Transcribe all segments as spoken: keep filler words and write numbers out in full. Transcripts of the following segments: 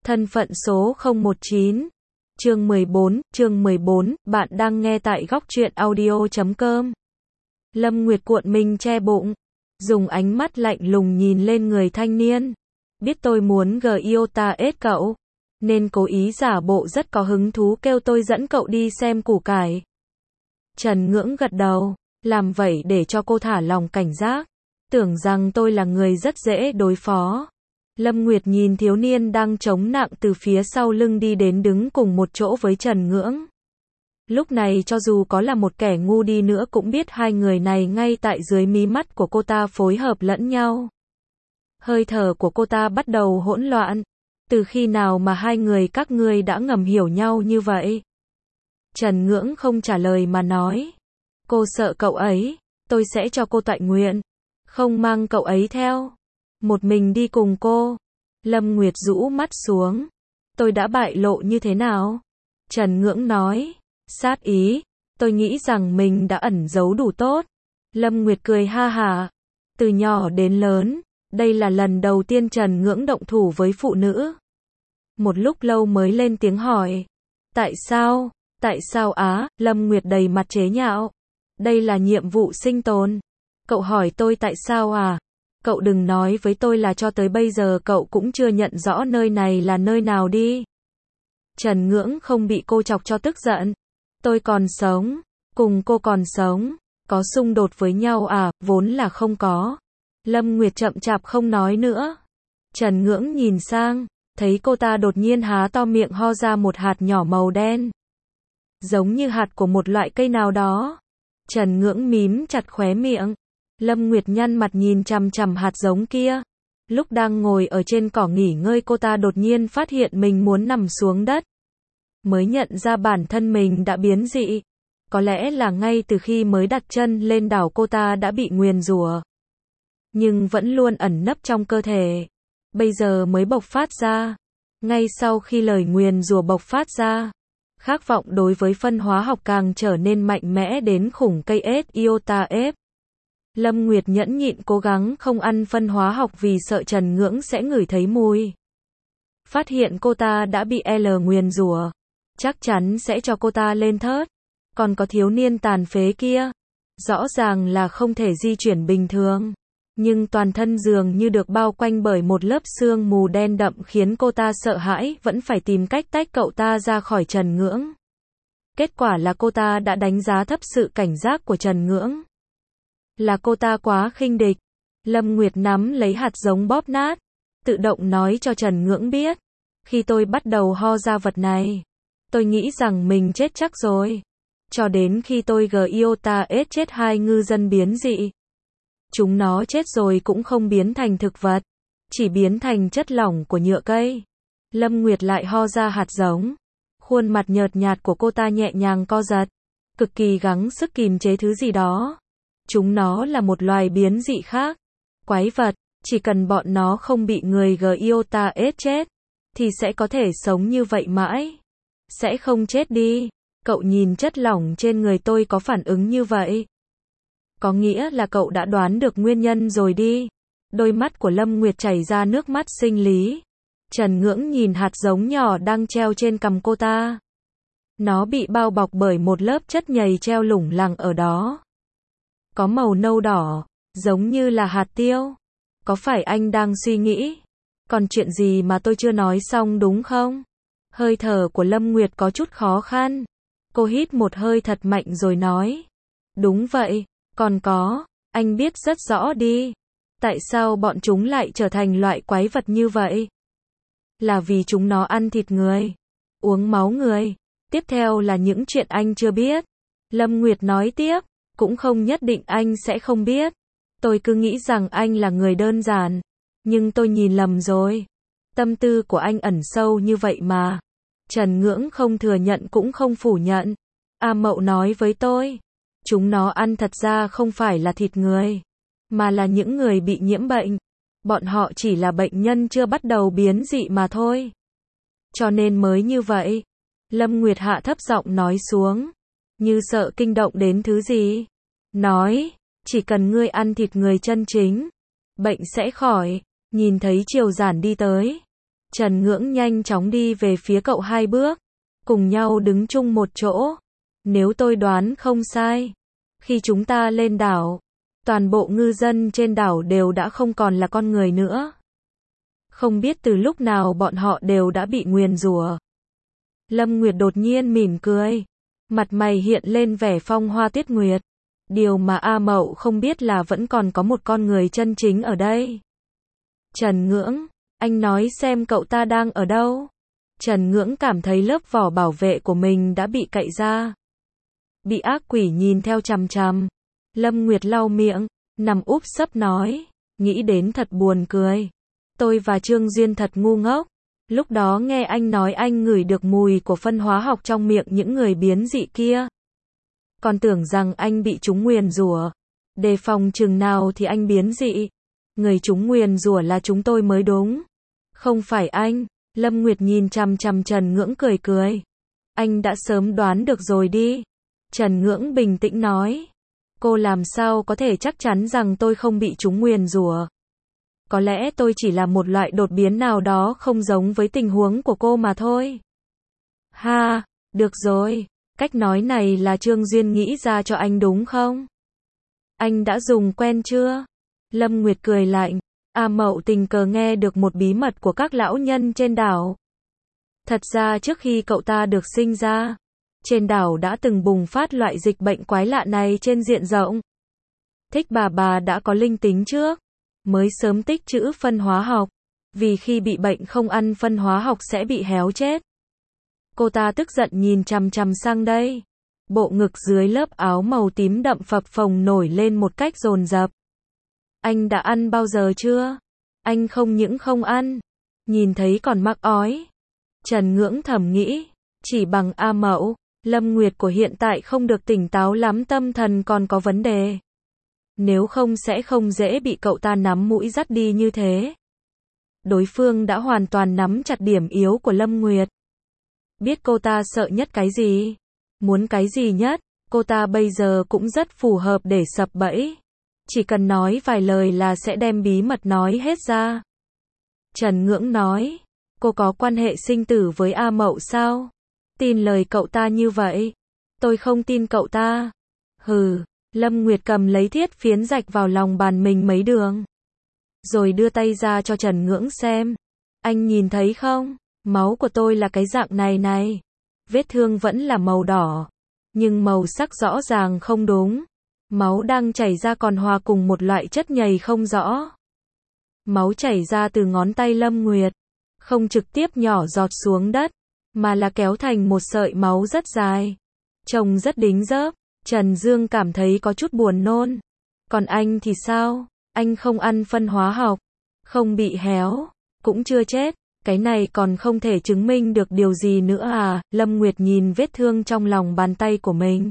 Thân phận số không một chín. Chương mười bốn, chương mười bốn, bạn đang nghe tại góc truyện audio chấm com. Lâm Nguyệt cuộn mình che bụng, dùng ánh mắt lạnh lùng nhìn lên người thanh niên. Biết tôi muốn gờ yêu ta ết cậu, nên cố ý giả bộ rất có hứng thú kêu tôi dẫn cậu đi xem củ cải. Trần Ngưỡng gật đầu, làm vậy để cho cô thả lòng cảnh giác, tưởng rằng tôi là người rất dễ đối phó. Lâm Nguyệt nhìn thiếu niên đang chống nặng từ phía sau lưng đi đến đứng cùng một chỗ với Trần Ngưỡng. Lúc này cho dù có là một kẻ ngu đi nữa cũng biết hai người này ngay tại dưới mí mắt của cô ta phối hợp lẫn nhau. Hơi thở của cô ta bắt đầu hỗn loạn. Từ khi nào mà hai người các ngươi đã ngầm hiểu nhau như vậy? Trần Ngưỡng không trả lời mà nói. Cô sợ cậu ấy, tôi sẽ cho cô toại nguyện. Không mang cậu ấy theo. Một mình đi cùng cô. Lâm Nguyệt rũ mắt xuống. Tôi đã bại lộ như thế nào? Trần Ngưỡng nói. Sát ý. Tôi nghĩ rằng mình đã ẩn giấu đủ tốt. Lâm Nguyệt cười ha hả. Từ nhỏ đến lớn, đây là lần đầu tiên Trần Ngưỡng động thủ với phụ nữ. Một lúc lâu mới lên tiếng hỏi. Tại sao? Tại sao á? Lâm Nguyệt đầy mặt chế nhạo. Đây là nhiệm vụ sinh tồn. Cậu hỏi tôi tại sao à? Cậu đừng nói với tôi là cho tới bây giờ cậu cũng chưa nhận rõ nơi này là nơi nào đi. Trần Ngưỡng không bị cô chọc cho tức giận. Tôi còn sống, cùng cô còn sống, có xung đột với nhau à? Vốn là không có. Lâm Nguyệt chậm chạp không nói nữa. Trần Ngưỡng nhìn sang, thấy cô ta đột nhiên há to miệng ho ra một hạt nhỏ màu đen. Giống như hạt của một loại cây nào đó. Trần Ngưỡng mím chặt khóe miệng. Lâm Nguyệt nhăn mặt nhìn chằm chằm hạt giống kia. Lúc đang ngồi ở trên cỏ nghỉ ngơi cô ta đột nhiên phát hiện mình muốn nằm xuống đất. Mới nhận ra bản thân mình đã biến dị. Có lẽ là ngay từ khi mới đặt chân lên đảo cô ta đã bị nguyền rủa. Nhưng vẫn luôn ẩn nấp trong cơ thể. Bây giờ mới bộc phát ra. Ngay sau khi lời nguyền rủa bộc phát ra, khát vọng đối với phân hóa học càng trở nên mạnh mẽ đến khủng cây ết iota ép. Lâm Nguyệt nhẫn nhịn cố gắng không ăn phân hóa học vì sợ Trần Ngưỡng sẽ ngửi thấy mùi. Phát hiện cô ta đã bị L nguyền rủa, chắc chắn sẽ cho cô ta lên thớt. Còn có thiếu niên tàn phế kia, rõ ràng là không thể di chuyển bình thường, nhưng toàn thân dường như được bao quanh bởi một lớp sương mù đen đậm khiến cô ta sợ hãi, vẫn phải tìm cách tách cậu ta ra khỏi Trần Ngưỡng. Kết quả là cô ta đã đánh giá thấp sự cảnh giác của Trần Ngưỡng. Là cô ta quá khinh địch. Lâm Nguyệt nắm lấy hạt giống bóp nát, tự động nói cho Trần Ngưỡng biết. Khi tôi bắt đầu ho ra vật này, tôi nghĩ rằng mình chết chắc rồi. Cho đến khi tôi gờ iota ết chết hai ngư dân biến dị. Chúng nó chết rồi cũng không biến thành thực vật, chỉ biến thành chất lỏng của nhựa cây. Lâm Nguyệt lại ho ra hạt giống. Khuôn mặt nhợt nhạt của cô ta nhẹ nhàng co giật, cực kỳ gắng sức kìm chế thứ gì đó. Chúng nó là một loài biến dị khác. Quái vật, chỉ cần bọn nó không bị người gờ iota ết chết, thì sẽ có thể sống như vậy mãi. Sẽ không chết đi. Cậu nhìn chất lỏng trên người tôi có phản ứng như vậy. Có nghĩa là cậu đã đoán được nguyên nhân rồi đi. Đôi mắt của Lâm Nguyệt chảy ra nước mắt sinh lý. Trần Ngưỡng nhìn hạt giống nhỏ đang treo trên cằm cô ta. Nó bị bao bọc bởi một lớp chất nhầy treo lủng lẳng ở đó. Có màu nâu đỏ, giống như là hạt tiêu. Có phải anh đang suy nghĩ? Còn chuyện gì mà tôi chưa nói xong đúng không? Hơi thở của Lâm Nguyệt có chút khó khăn. Cô hít một hơi thật mạnh rồi nói. Đúng vậy, còn có, anh biết rất rõ đi. Tại sao bọn chúng lại trở thành loại quái vật như vậy? Là vì chúng nó ăn thịt người, uống máu người. Tiếp theo là những chuyện anh chưa biết. Lâm Nguyệt nói tiếp. Cũng không nhất định anh sẽ không biết. Tôi cứ nghĩ rằng anh là người đơn giản. Nhưng tôi nhìn lầm rồi. Tâm tư của anh ẩn sâu như vậy mà. Trần Ngưỡng không thừa nhận cũng không phủ nhận. A Mậu nói với tôi. Chúng nó ăn thật ra không phải là thịt người, mà là những người bị nhiễm bệnh. Bọn họ chỉ là bệnh nhân chưa bắt đầu biến dị mà thôi. Cho nên mới như vậy. Lâm Nguyệt hạ thấp giọng nói xuống. Như sợ kinh động đến thứ gì. Nói, chỉ cần ngươi ăn thịt người chân chính, bệnh sẽ khỏi. Nhìn thấy Triều Giản đi tới. Trần Ngưỡng nhanh chóng đi về phía cậu hai bước, cùng nhau đứng chung một chỗ. Nếu tôi đoán không sai, khi chúng ta lên đảo, toàn bộ ngư dân trên đảo đều đã không còn là con người nữa. Không biết từ lúc nào bọn họ đều đã bị nguyền rủa. Lâm Nguyệt đột nhiên mỉm cười, mặt mày hiện lên vẻ phong hoa tuyết nguyệt. Điều mà A Mậu không biết là vẫn còn có một con người chân chính ở đây. Trần Ngưỡng, anh nói xem cậu ta đang ở đâu? Trần Ngưỡng cảm thấy lớp vỏ bảo vệ của mình đã bị cạy ra. Bị ác quỷ nhìn theo chằm chằm. Lâm Nguyệt lau miệng, nằm úp sấp nói, nghĩ đến thật buồn cười. Tôi và Trương Duyên thật ngu ngốc. Lúc đó nghe anh nói anh ngửi được mùi của phân hóa học trong miệng những người biến dị kia. Còn tưởng rằng anh bị chúng nguyền rủa. Đề phòng chừng nào thì anh biến dị. Người chúng nguyền rủa là chúng tôi mới đúng. Không phải anh. Lâm Nguyệt nhìn chằm chằm Trần Ngưỡng cười cười. Anh đã sớm đoán được rồi đi. Trần Ngưỡng bình tĩnh nói. Cô làm sao có thể chắc chắn rằng tôi không bị chúng nguyền rủa? Có lẽ tôi chỉ là một loại đột biến nào đó không giống với tình huống của cô mà thôi. Ha, được rồi. Cách nói này là Trương Duyên nghĩ ra cho anh đúng không? Anh đã dùng quen chưa? Lâm Nguyệt cười lạnh. A Mậu tình cờ nghe được một bí mật của các lão nhân trên đảo. Thật ra trước khi cậu ta được sinh ra, trên đảo đã từng bùng phát loại dịch bệnh quái lạ này trên diện rộng. Thích bà bà đã có linh tính trước, mới sớm tích trữ phân hóa học, vì khi bị bệnh không ăn phân hóa học sẽ bị héo chết. Cô ta tức giận nhìn chằm chằm sang đây. Bộ ngực dưới lớp áo màu tím đậm phập phồng nổi lên một cách dồn dập. Anh đã ăn bao giờ chưa? Anh không những không ăn, nhìn thấy còn mắc ói. Trần Ngưỡng thầm nghĩ, chỉ bằng A Mậu, Lâm Nguyệt của hiện tại không được tỉnh táo lắm, tâm thần còn có vấn đề. Nếu không sẽ không dễ bị cậu ta nắm mũi dắt đi như thế. Đối phương đã hoàn toàn nắm chặt điểm yếu của Lâm Nguyệt. Biết cô ta sợ nhất cái gì, muốn cái gì nhất, cô ta bây giờ cũng rất phù hợp để sập bẫy. Chỉ cần nói vài lời là sẽ đem bí mật nói hết ra. Trần Ngưỡng nói, cô có quan hệ sinh tử với A Mậu sao? Tin lời cậu ta như vậy? Tôi không tin cậu ta. Hừ, Lâm Nguyệt cầm lấy thiết phiến rạch vào lòng bàn mình mấy đường. Rồi đưa tay ra cho Trần Ngưỡng xem. Anh nhìn thấy không? Máu của tôi là cái dạng này này. Vết thương vẫn là màu đỏ. Nhưng màu sắc rõ ràng không đúng. Máu đang chảy ra còn hòa cùng một loại chất nhầy không rõ. Máu chảy ra từ ngón tay Lâm Nguyệt. Không trực tiếp nhỏ giọt xuống đất, mà là kéo thành một sợi máu rất dài. Trông rất đính dớp. Trần Dương cảm thấy có chút buồn nôn. Còn anh thì sao? Anh không ăn phân hóa học, không bị héo, cũng chưa chết. Cái này còn không thể chứng minh được điều gì nữa à? Lâm Nguyệt nhìn vết thương trong lòng bàn tay của mình.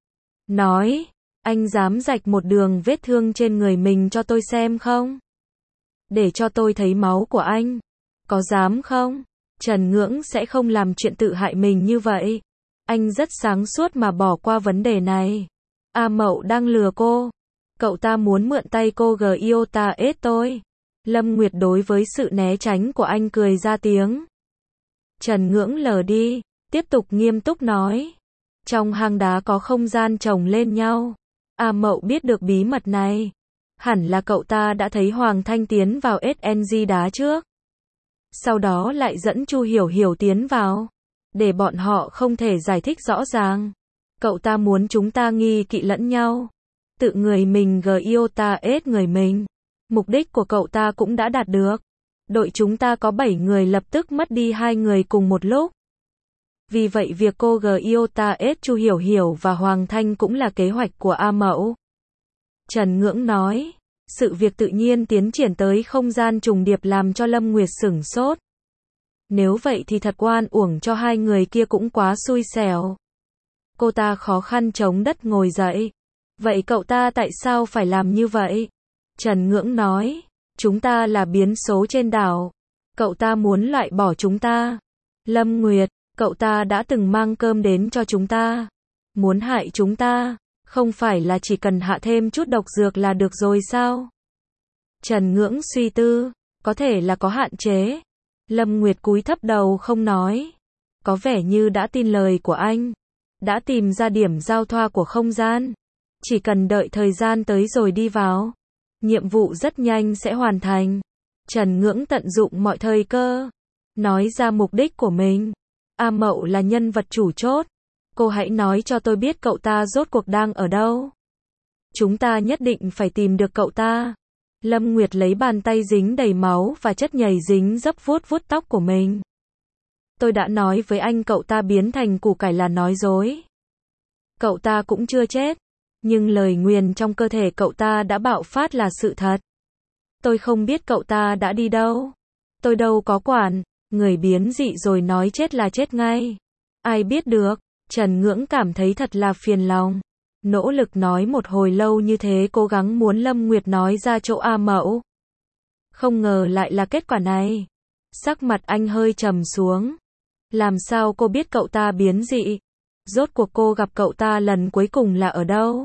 Nói, anh dám rạch một đường vết thương trên người mình cho tôi xem không? Để cho tôi thấy máu của anh. Có dám không? Trần Ngưỡng sẽ không làm chuyện tự hại mình như vậy. Anh rất sáng suốt mà bỏ qua vấn đề này. A Mậu đang lừa cô. Cậu ta muốn mượn tay cô Giota ết tôi. Lâm Nguyệt đối với sự né tránh của anh cười ra tiếng. Trần Ngưỡng lờ đi, tiếp tục nghiêm túc nói. Trong hang đá có không gian chồng lên nhau. A Mậu biết được bí mật này. Hẳn là cậu ta đã thấy Hoàng Thanh tiến vào ét en giê đá trước. Sau đó lại dẫn Chu Hiểu Hiểu tiến vào. Để bọn họ không thể giải thích rõ ràng. Cậu ta muốn chúng ta nghi kỵ lẫn nhau. Tự người mình Giota ết người mình. Mục đích của cậu ta cũng đã đạt được. Đội chúng ta có bảy người lập tức mất đi hai người cùng một lúc. Vì vậy việc cô Giota ết Chu Hiểu Hiểu và Hoàng Thanh cũng là kế hoạch của A Mậu. Trần Ngưỡng nói, sự việc tự nhiên tiến triển tới không gian trùng điệp làm cho Lâm Nguyệt sửng sốt. Nếu vậy thì thật oan uổng cho hai người kia, cũng quá xui xẻo. Cô ta khó khăn chống đất ngồi dậy. Vậy cậu ta tại sao phải làm như vậy? Trần Ngưỡng nói, chúng ta là biến số trên đảo. Cậu ta muốn loại bỏ chúng ta. Lâm Nguyệt, cậu ta đã từng mang cơm đến cho chúng ta. Muốn hại chúng ta, không phải là chỉ cần hạ thêm chút độc dược là được rồi sao? Trần Ngưỡng suy tư, có thể là có hạn chế. Lâm Nguyệt cúi thấp đầu không nói. Có vẻ như đã tin lời của anh. Đã tìm ra điểm giao thoa của không gian. Chỉ cần đợi thời gian tới rồi đi vào. Nhiệm vụ rất nhanh sẽ hoàn thành. Trần Ngưỡng tận dụng mọi thời cơ. Nói ra mục đích của mình. A Mậu là nhân vật chủ chốt. Cô hãy nói cho tôi biết cậu ta rốt cuộc đang ở đâu. Chúng ta nhất định phải tìm được cậu ta. Lâm Nguyệt lấy bàn tay dính đầy máu và chất nhầy dính dấp vuốt vuốt tóc của mình. Tôi đã nói với anh cậu ta biến thành củ cải là nói dối. Cậu ta cũng chưa chết. Nhưng lời nguyền trong cơ thể cậu ta đã bạo phát là sự thật. Tôi không biết cậu ta đã đi đâu. Tôi đâu có quản. Người biến dị rồi nói chết là chết ngay. Ai biết được. Trần Ngưỡng cảm thấy thật là phiền lòng. Nỗ lực nói một hồi lâu như thế, cố gắng muốn Lâm Nguyệt nói ra chỗ A Mậu. Không ngờ lại là kết quả này. Sắc mặt anh hơi trầm xuống. Làm sao cô biết cậu ta biến dị? Rốt cuộc cô gặp cậu ta lần cuối cùng là ở đâu?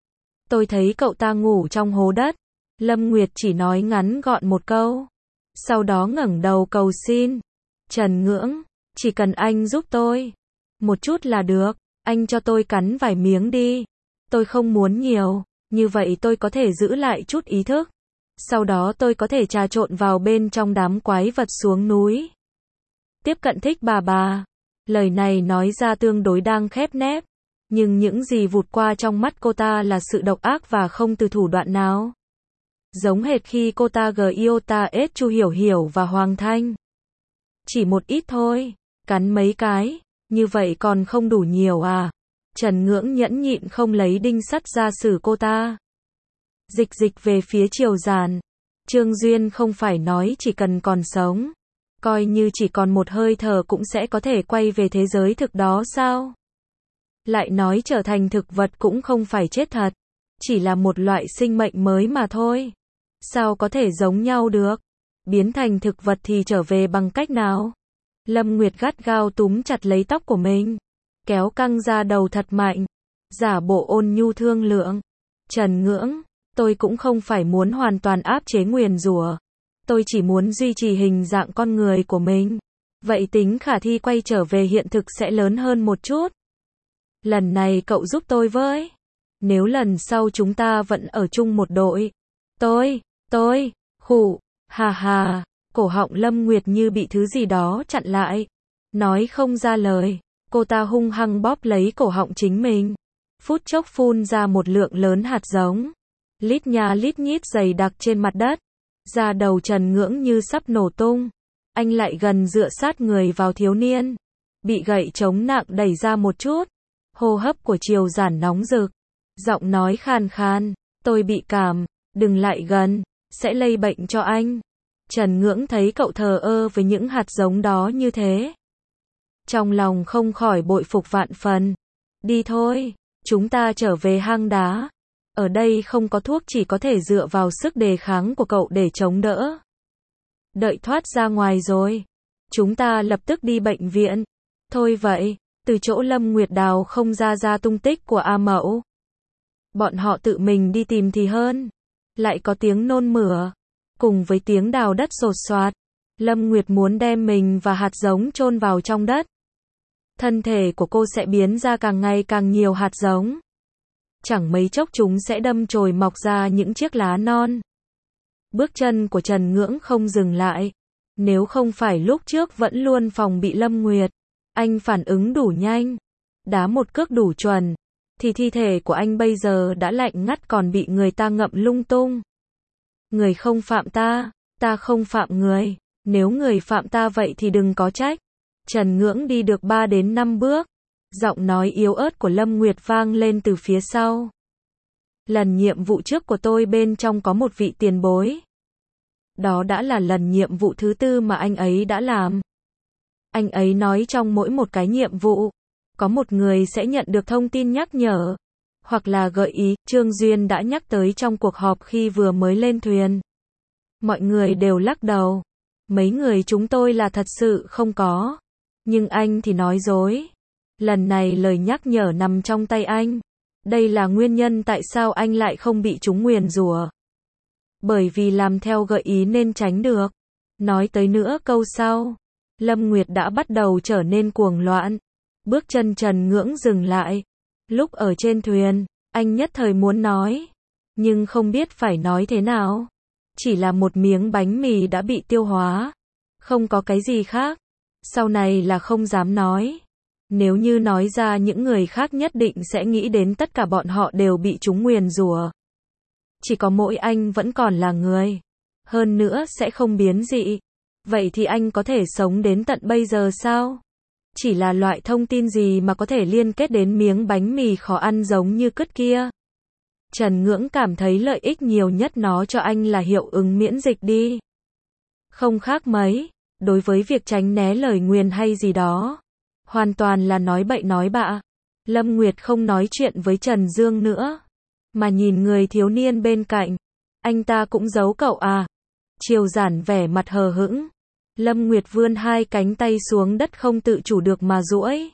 Tôi thấy cậu ta ngủ trong hố đất. Lâm Nguyệt chỉ nói ngắn gọn một câu. Sau đó ngẩng đầu cầu xin. Trần Ngưỡng, chỉ cần anh giúp tôi. Một chút là được. Anh cho tôi cắn vài miếng đi. Tôi không muốn nhiều. Như vậy tôi có thể giữ lại chút ý thức. Sau đó tôi có thể trà trộn vào bên trong đám quái vật xuống núi. Tiếp cận Thích bà bà. Lời này nói ra tương đối đang khép nép. Nhưng những gì vụt qua trong mắt cô ta là sự độc ác và không từ thủ đoạn nào. Giống hệt khi cô ta gờ yêu ta ết Chu Hiểu Hiểu và Hoàng Thanh. Chỉ một ít thôi. Cắn mấy cái. Như vậy còn không đủ nhiều à? Trần Ngưỡng nhẫn nhịn không lấy đinh sắt ra xử cô ta. Dịch dịch về phía Triều Giản. Trương Duyên không phải nói chỉ cần còn sống. Coi như chỉ còn một hơi thở cũng sẽ có thể quay về thế giới thực đó sao? Lại nói trở thành thực vật cũng không phải chết thật. Chỉ là một loại sinh mệnh mới mà thôi. Sao có thể giống nhau được? Biến thành thực vật thì trở về bằng cách nào? Lâm Nguyệt gắt gao túm chặt lấy tóc của mình. Kéo căng ra đầu thật mạnh. Giả bộ ôn nhu thương lượng. Trần Ngưỡng, tôi cũng không phải muốn hoàn toàn áp chế nguyền rủa. Tôi chỉ muốn duy trì hình dạng con người của mình. Vậy tính khả thi quay trở về hiện thực sẽ lớn hơn một chút. Lần này cậu giúp tôi với. Nếu lần sau chúng ta vẫn ở chung một đội. Tôi, tôi, khụ, hà hà. Cổ họng Lâm Nguyệt như bị thứ gì đó chặn lại. Nói không ra lời. Cô ta hung hăng bóp lấy cổ họng chính mình. Phút chốc phun ra một lượng lớn hạt giống. Lít nha lít nhít dày đặc trên mặt đất. Da đầu Trần Ngưỡng như sắp nổ tung. Anh lại gần dựa sát người vào thiếu niên. Bị gậy chống nặng đẩy ra một chút. Hô hấp của Triều Giản nóng rực. Giọng nói khàn khàn. Tôi bị cảm. Đừng lại gần. Sẽ lây bệnh cho anh. Trần Ngưỡng thấy cậu thờ ơ với những hạt giống đó như thế. Trong lòng không khỏi bội phục vạn phần. Đi thôi. Chúng ta trở về hang đá. Ở đây không có thuốc, chỉ có thể dựa vào sức đề kháng của cậu để chống đỡ. Đợi thoát ra ngoài rồi. Chúng ta lập tức đi bệnh viện. Thôi vậy. Từ chỗ Lâm Nguyệt đào không ra ra tung tích của A Mậu. Bọn họ tự mình đi tìm thì hơn. Lại có tiếng nôn mửa. Cùng với tiếng đào đất sột soạt. Lâm Nguyệt muốn đem mình và hạt giống chôn vào trong đất. Thân thể của cô sẽ biến ra càng ngày càng nhiều hạt giống. Chẳng mấy chốc chúng sẽ đâm chồi mọc ra những chiếc lá non. Bước chân của Trần Ngưỡng không dừng lại. Nếu không phải lúc trước vẫn luôn phòng bị Lâm Nguyệt, anh phản ứng đủ nhanh, đá một cước đủ chuẩn, thì thi thể của anh bây giờ đã lạnh ngắt còn bị người ta ngậm lung tung. Người không phạm ta, ta không phạm người. Nếu người phạm ta vậy thì đừng có trách. Trần Ngưỡng đi được ba đến năm bước. Giọng nói yếu ớt của Lâm Nguyệt vang lên từ phía sau. Lần nhiệm vụ trước của tôi bên trong có một vị tiền bối. Đó đã là lần nhiệm vụ thứ tư mà anh ấy đã làm. Anh ấy nói trong mỗi một cái nhiệm vụ, có một người sẽ nhận được thông tin nhắc nhở, hoặc là gợi ý. Trương Duyên đã nhắc tới trong cuộc họp khi vừa mới lên thuyền. Mọi người đều lắc đầu. Mấy người chúng tôi là thật sự không có. Nhưng anh thì nói dối. Lần này lời nhắc nhở nằm trong tay anh. Đây là nguyên nhân tại sao anh lại không bị chúng nguyền rủa. Bởi vì làm theo gợi ý nên tránh được. Nói tới nữa câu sau, Lâm Nguyệt đã bắt đầu trở nên cuồng loạn. Bước chân Trần Ngưỡng dừng lại. Lúc ở trên thuyền, anh nhất thời muốn nói, nhưng không biết phải nói thế nào. Chỉ là một miếng bánh mì đã bị tiêu hóa. Không có cái gì khác. Sau này là không dám nói. Nếu như nói ra những người khác nhất định sẽ nghĩ đến tất cả bọn họ đều bị chúng nguyền rủa. Chỉ có mỗi anh vẫn còn là người. Hơn nữa sẽ không biến dị. Vậy thì anh có thể sống đến tận bây giờ sao? Chỉ là loại thông tin gì mà có thể liên kết đến miếng bánh mì khó ăn giống như cứt kia? Trần Ngưỡng cảm thấy lợi ích nhiều nhất nó cho anh là hiệu ứng miễn dịch đi. Không khác mấy, đối với việc tránh né lời nguyền hay gì đó. Hoàn toàn là nói bậy nói bạ. Lâm Nguyệt không nói chuyện với Trần Dương nữa, mà nhìn người thiếu niên bên cạnh. Anh ta cũng giấu cậu à? Triều Giản vẻ mặt hờ hững. Lâm Nguyệt vươn hai cánh tay xuống đất không tự chủ được mà duỗi.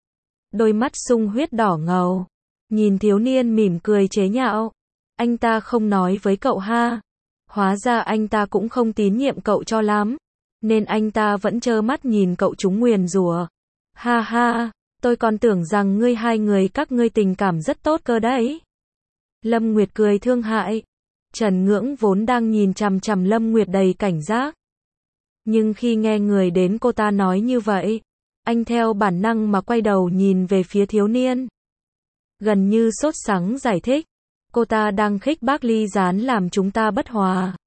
Đôi mắt sung huyết đỏ ngầu. Nhìn thiếu niên mỉm cười chế nhạo. Anh ta không nói với cậu ha. Hóa ra anh ta cũng không tín nhiệm cậu cho lắm. Nên anh ta vẫn trơ mắt nhìn cậu trúng nguyền rủa. Ha ha, tôi còn tưởng rằng ngươi hai người các ngươi tình cảm rất tốt cơ đấy. Lâm Nguyệt cười thương hại. Trần Ngưỡng vốn đang nhìn chằm chằm Lâm Nguyệt đầy cảnh giác. Nhưng khi nghe người đến cô ta nói như vậy, anh theo bản năng mà quay đầu nhìn về phía thiếu niên. Gần như sốt sắng giải thích. Cô ta đang khích bác Ly Gián làm chúng ta bất hòa.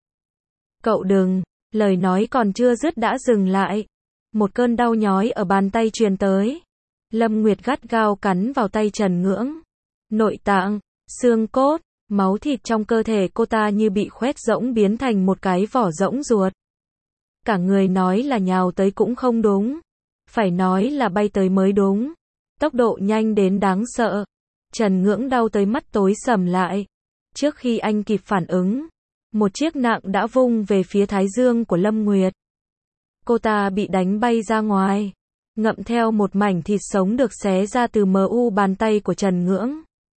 Cậu đừng, lời nói còn chưa dứt đã dừng lại. Một cơn đau nhói ở bàn tay truyền tới. Lâm Nguyệt gắt gao cắn vào tay Trần Ngưỡng. Nội tạng, xương cốt, máu thịt trong cơ thể cô ta như bị khoét rỗng biến thành một cái vỏ rỗng ruột. Cả người nói là nhào tới cũng không đúng. Phải nói là bay tới mới đúng. Tốc độ nhanh đến đáng sợ. Trần Ngưỡng đau tới mắt tối sầm lại. Trước khi anh kịp phản ứng, một chiếc nạng đã vung về phía thái dương của Lâm Nguyệt. Cô ta bị đánh bay ra ngoài, ngậm theo một mảnh thịt sống được xé ra từ mờ u bàn tay của Trần Ngưỡng.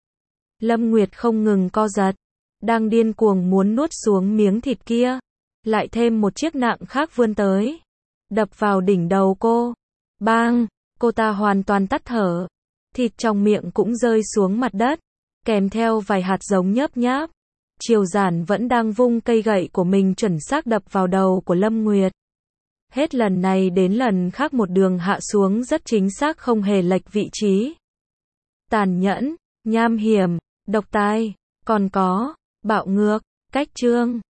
Lâm Nguyệt không ngừng co giật, đang điên cuồng muốn nuốt xuống miếng thịt kia. Lại thêm một chiếc nạng khác vươn tới, đập vào đỉnh đầu cô. Bang, cô ta hoàn toàn tắt thở. Thịt trong miệng cũng rơi xuống mặt đất, kèm theo vài hạt giống nhớp nháp. Triều Giản vẫn đang vung cây gậy của mình chuẩn xác đập vào đầu của Lâm Nguyệt. Hết lần này đến lần khác một đường hạ xuống rất chính xác không hề lệch vị trí. Tàn nhẫn, nham hiểm, độc tài, còn có, bạo ngược, cách trương.